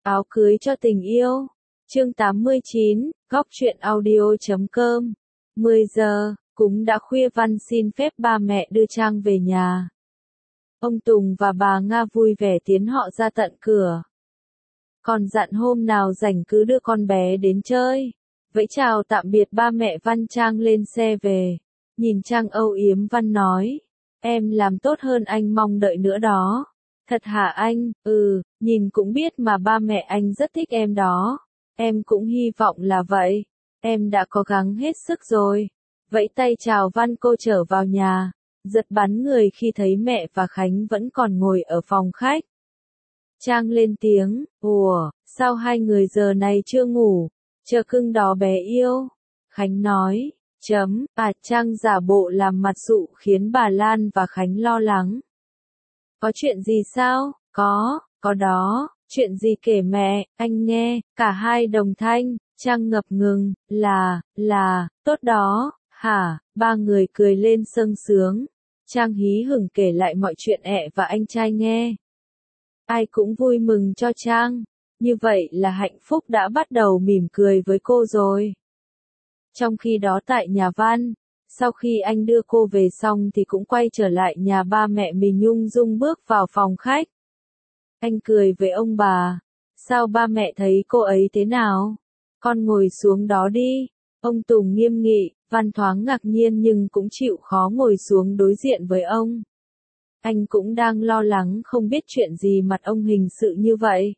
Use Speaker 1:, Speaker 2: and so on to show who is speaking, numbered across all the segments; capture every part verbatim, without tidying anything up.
Speaker 1: Áo cưới cho tình yêu. Chương tám mươi chín, góc truyện audio chấm com. mười giờ, cũng đã khuya. Văn xin phép ba mẹ đưa Trang về nhà. Ông Tùng và bà Nga vui vẻ tiến họ ra tận cửa. Còn dặn hôm nào rảnh cứ đưa con bé đến chơi. Vẫy chào tạm biệt ba mẹ Văn, Trang lên xe về. Nhìn Trang âu yếm, Văn nói, em làm tốt hơn anh mong đợi nữa đó. Thật hả anh? Ừ, nhìn cũng biết mà ba mẹ anh rất thích em đó. Em cũng hy vọng là vậy. Em đã cố gắng hết sức rồi. Vẫy tay chào Văn, cô trở vào nhà. Giật bắn người khi thấy mẹ và Khánh vẫn còn ngồi ở phòng khách. Trang lên tiếng, ủa, sao hai người giờ này chưa ngủ? Chờ cưng đó bé yêu. Khánh nói, chấm, à. Trang giả bộ làm mặt dụ khiến bà Lan và Khánh lo lắng. Có chuyện gì sao? Có, có đó. Chuyện gì kể mẹ, anh nghe. Cả hai đồng thanh. Trang ngập ngừng, là, là, tốt đó, hả? Ba người cười lên sung sướng. Trang hí hửng kể lại mọi chuyện ẹ và anh trai nghe. Ai cũng vui mừng cho Trang. Như vậy là hạnh phúc đã bắt đầu mỉm cười với cô rồi. Trong khi đó tại nhà Văn, sau khi anh đưa cô về xong thì cũng quay trở lại nhà ba mẹ mình. Nhung Dung bước vào phòng khách. Anh cười với ông bà. Sao ba mẹ thấy cô ấy thế nào? Con ngồi xuống đó đi. Ông Tùng nghiêm nghị. Văn thoáng ngạc nhiên nhưng cũng chịu khó ngồi xuống đối diện với ông. Anh cũng đang lo lắng không biết chuyện gì mặt ông hình sự như vậy.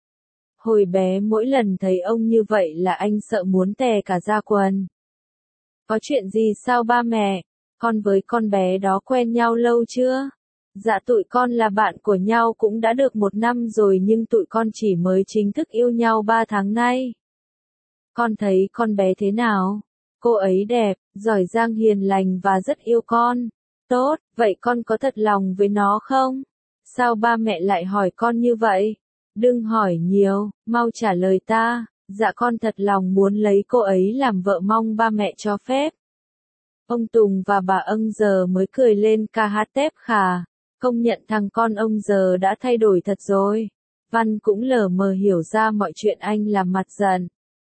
Speaker 1: Hồi bé mỗi lần thấy ông như vậy là anh sợ muốn tè cả da quần. Có chuyện gì sao ba mẹ? Con với con bé đó quen nhau lâu chưa? Dạ tụi con là bạn của nhau cũng đã được một năm rồi nhưng tụi con chỉ mới chính thức yêu nhau ba tháng nay. Con thấy con bé thế nào? Cô ấy đẹp, giỏi giang, hiền lành và rất yêu con. Tốt, vậy con có thật lòng với nó không? Sao ba mẹ lại hỏi con như vậy? Đừng hỏi nhiều, mau trả lời ta. Dạ con thật lòng muốn lấy cô ấy làm vợ, mong ba mẹ cho phép. Ông Tùng và bà Ân giờ mới cười lên ca hát tép khà. Công nhận thằng con ông giờ đã thay đổi thật rồi. Văn cũng lờ mờ hiểu ra mọi chuyện, anh làm mặt giận.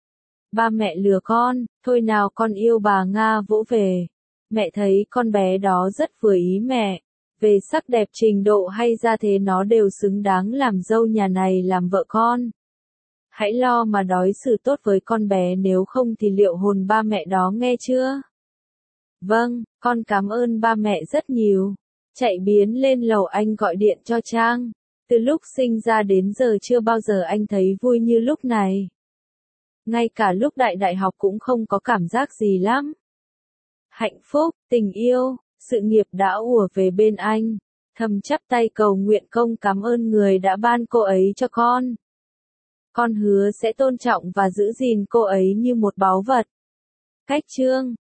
Speaker 1: Ba mẹ lừa con, thôi nào con yêu. Bà Nga vỗ về. Mẹ thấy con bé đó rất vừa ý mẹ. Về sắc đẹp, trình độ hay gia thế nó đều xứng đáng làm dâu nhà này, làm vợ con. Hãy lo mà đối xử tốt với con bé, nếu không thì liệu hồn ba mẹ đó, nghe chưa? Vâng, con cảm ơn ba mẹ rất nhiều. Chạy biến lên lầu, anh gọi điện cho Trang. Từ lúc sinh ra đến giờ chưa bao giờ anh thấy vui như lúc này. Ngay cả lúc đại đại học cũng không có cảm giác gì lắm. Hạnh phúc, tình yêu, sự nghiệp đã ùa về bên anh. Thầm chắp tay cầu nguyện công cảm ơn người đã ban cô ấy cho con. Con hứa sẽ tôn trọng và giữ gìn cô ấy như một báu vật. Cách chương